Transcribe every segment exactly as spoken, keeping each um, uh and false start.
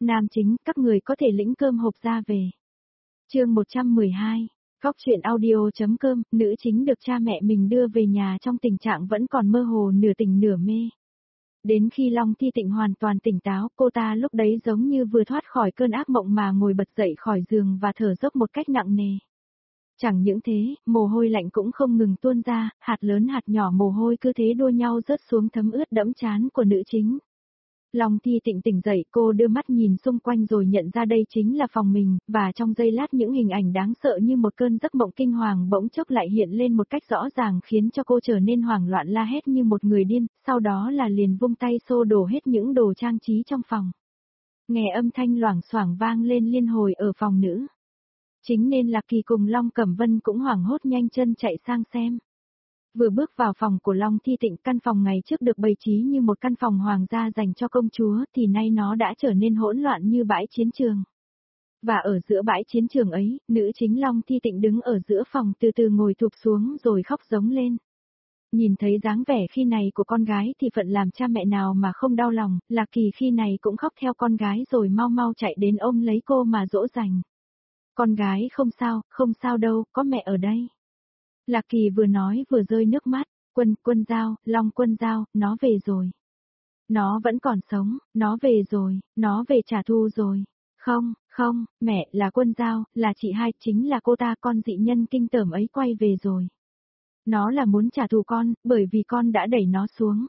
Nam chính, các người có thể lĩnh cơm hộp ra về. Chương một trăm mười hai. Góc truyện audio.com, nữ chính được cha mẹ mình đưa về nhà trong tình trạng vẫn còn mơ hồ nửa tỉnh nửa mê. Đến khi Long Thi Tịnh hoàn toàn tỉnh táo, cô ta lúc đấy giống như vừa thoát khỏi cơn ác mộng mà ngồi bật dậy khỏi giường và thở dốc một cách nặng nề. Chẳng những thế, mồ hôi lạnh cũng không ngừng tuôn ra, hạt lớn hạt nhỏ mồ hôi cứ thế đua nhau rớt xuống thấm ướt đẫm trán của nữ chính. Long Thi Tịnh tỉnh dậy, cô đưa mắt nhìn xung quanh rồi nhận ra đây chính là phòng mình, và trong giây lát những hình ảnh đáng sợ như một cơn giấc mộng kinh hoàng bỗng chốc lại hiện lên một cách rõ ràng khiến cho cô trở nên hoảng loạn la hét như một người điên, sau đó là liền vung tay xô đổ hết những đồ trang trí trong phòng. Nghe âm thanh loảng xoảng vang lên liên hồi ở phòng nữ. Chính nên Lạc Kỳ cùng Long Cẩm Vân cũng hoảng hốt nhanh chân chạy sang xem. Vừa bước vào phòng của Long Thi Tịnh, căn phòng ngày trước được bày trí như một căn phòng hoàng gia dành cho công chúa thì nay nó đã trở nên hỗn loạn như bãi chiến trường. Và ở giữa bãi chiến trường ấy, nữ chính Long Thi Tịnh đứng ở giữa phòng từ từ ngồi thụp xuống rồi khóc giống lên. Nhìn thấy dáng vẻ khi này của con gái thì phận làm cha mẹ nào mà không đau lòng, Lạc Kỳ khi này cũng khóc theo con gái rồi mau mau chạy đến ôm lấy cô mà dỗ dành. Con gái không sao, không sao đâu, có mẹ ở đây. Lạc Kỳ vừa nói vừa rơi nước mắt, Quân, Quân Giao, Long Quân Giao, nó về rồi. Nó vẫn còn sống, nó về rồi, nó về trả thù rồi. Không, không, mẹ, là Quân Giao, là chị hai, chính là cô ta, con dị nhân kinh tởm ấy quay về rồi. Nó là muốn trả thù con, bởi vì con đã đẩy nó xuống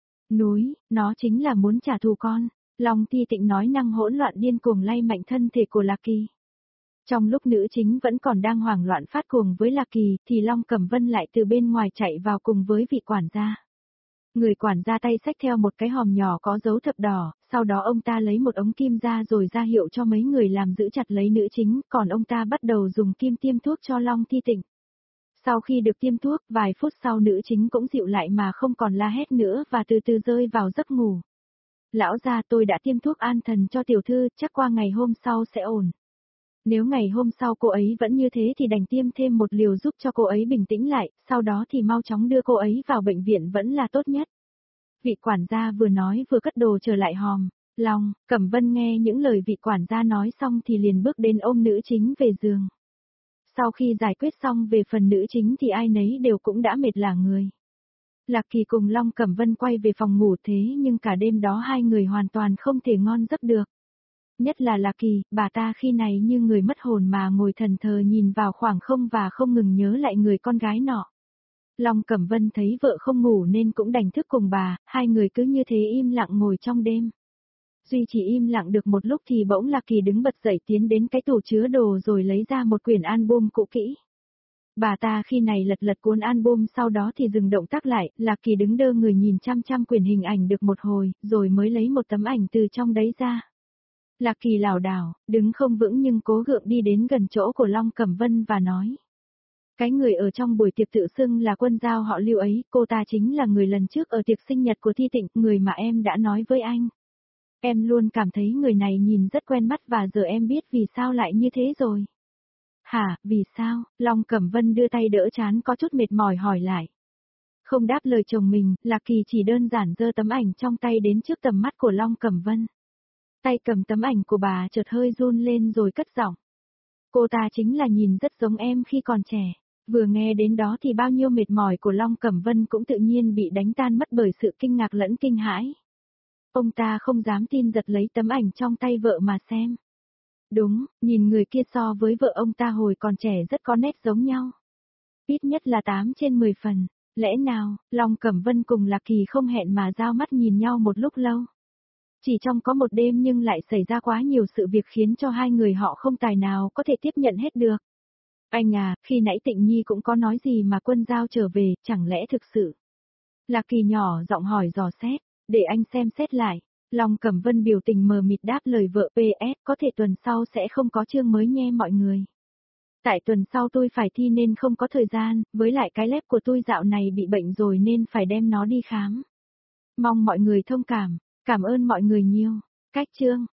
núi, nó chính là muốn trả thù con. Long Thi Tịnh nói năng hỗn loạn điên cuồng lay mạnh thân thể của Lạc Kỳ. Trong lúc nữ chính vẫn còn đang hoảng loạn phát cuồng với Lạc Kỳ, thì Long Cẩm Vân lại từ bên ngoài chạy vào cùng với vị quản gia. Người quản gia tay xách theo một cái hòm nhỏ có dấu thập đỏ, sau đó ông ta lấy một ống kim ra rồi ra hiệu cho mấy người làm giữ chặt lấy nữ chính, còn ông ta bắt đầu dùng kim tiêm thuốc cho Long Thi Tịnh. Sau khi được tiêm thuốc, vài phút sau nữ chính cũng dịu lại mà không còn la hét nữa và từ từ rơi vào giấc ngủ. Lão gia, tôi đã tiêm thuốc an thần cho tiểu thư, chắc qua ngày hôm sau sẽ ổn. Nếu ngày hôm sau cô ấy vẫn như thế thì đành tiêm thêm một liều giúp cho cô ấy bình tĩnh lại, sau đó thì mau chóng đưa cô ấy vào bệnh viện vẫn là tốt nhất. Vị quản gia vừa nói vừa cất đồ trở lại hòm. Long Cẩm Vân nghe những lời vị quản gia nói xong thì liền bước đến ôm nữ chính về giường. Sau khi giải quyết xong về phần nữ chính thì ai nấy đều cũng đã mệt lả người. Lạc Kỳ cùng Long Cẩm Vân quay về phòng ngủ thế nhưng cả đêm đó hai người hoàn toàn không thể ngon giấc được. Nhất là Lạc Kỳ, bà ta khi này như người mất hồn mà ngồi thần thờ nhìn vào khoảng không và không ngừng nhớ lại người con gái nọ. Long Cẩm Vân thấy vợ không ngủ nên cũng đành thức cùng bà, hai người cứ như thế im lặng ngồi trong đêm. Duy chỉ im lặng được một lúc thì bỗng Lạc Kỳ đứng bật dậy tiến đến cái tủ chứa đồ rồi lấy ra một quyển album cũ kỹ. Bà ta khi này lật lật cuốn album sau đó thì dừng động tác lại, Lạc Kỳ đứng đơ người nhìn chăm chăm quyển hình ảnh được một hồi, rồi mới lấy một tấm ảnh từ trong đấy ra. Lạc Kỳ lảo đảo, đứng không vững nhưng cố gượng đi đến gần chỗ của Long Cẩm Vân và nói. Cái người ở trong buổi tiệc tự xưng là Quân Giao họ Lưu ấy, cô ta chính là người lần trước ở tiệc sinh nhật của Thi Tịnh, người mà em đã nói với anh. Em luôn cảm thấy người này nhìn rất quen mắt và giờ em biết vì sao lại như thế rồi. Hả, vì sao? Long Cẩm Vân đưa tay đỡ trán có chút mệt mỏi hỏi lại. Không đáp lời chồng mình, Lạc Kỳ chỉ đơn giản giơ tấm ảnh trong tay đến trước tầm mắt của Long Cẩm Vân. Tay cầm tấm ảnh của bà chợt hơi run lên rồi cất giọng. Cô ta chính là nhìn rất giống em khi còn trẻ. Vừa nghe đến đó thì bao nhiêu mệt mỏi của Long Cẩm Vân cũng tự nhiên bị đánh tan mất bởi sự kinh ngạc lẫn kinh hãi. Ông ta không dám tin giật lấy tấm ảnh trong tay vợ mà xem. Đúng, nhìn người kia so với vợ ông ta hồi còn trẻ rất có nét giống nhau. Ít nhất là tám trên mười phần. Lẽ nào, Long Cẩm Vân cùng Lạc Kỳ không hẹn mà giao mắt nhìn nhau một lúc lâu. Chỉ trong có một đêm nhưng lại xảy ra quá nhiều sự việc khiến cho hai người họ không tài nào có thể tiếp nhận hết được. Anh à, khi nãy Tịnh Nhi cũng có nói gì mà Quân Giao trở về, chẳng lẽ thực sự? Lạc Kỳ nhỏ giọng hỏi dò xét, để anh xem xét lại. Long Cẩm Vân biểu tình mờ mịt đáp lời vợ pê ét, có thể tuần sau sẽ không có chương mới nhe mọi người. Tại tuần sau tôi phải thi nên không có thời gian, với lại cái lép của tôi dạo này bị bệnh rồi nên phải đem nó đi khám. Mong mọi người thông cảm, cảm ơn mọi người nhiều. Cách chương.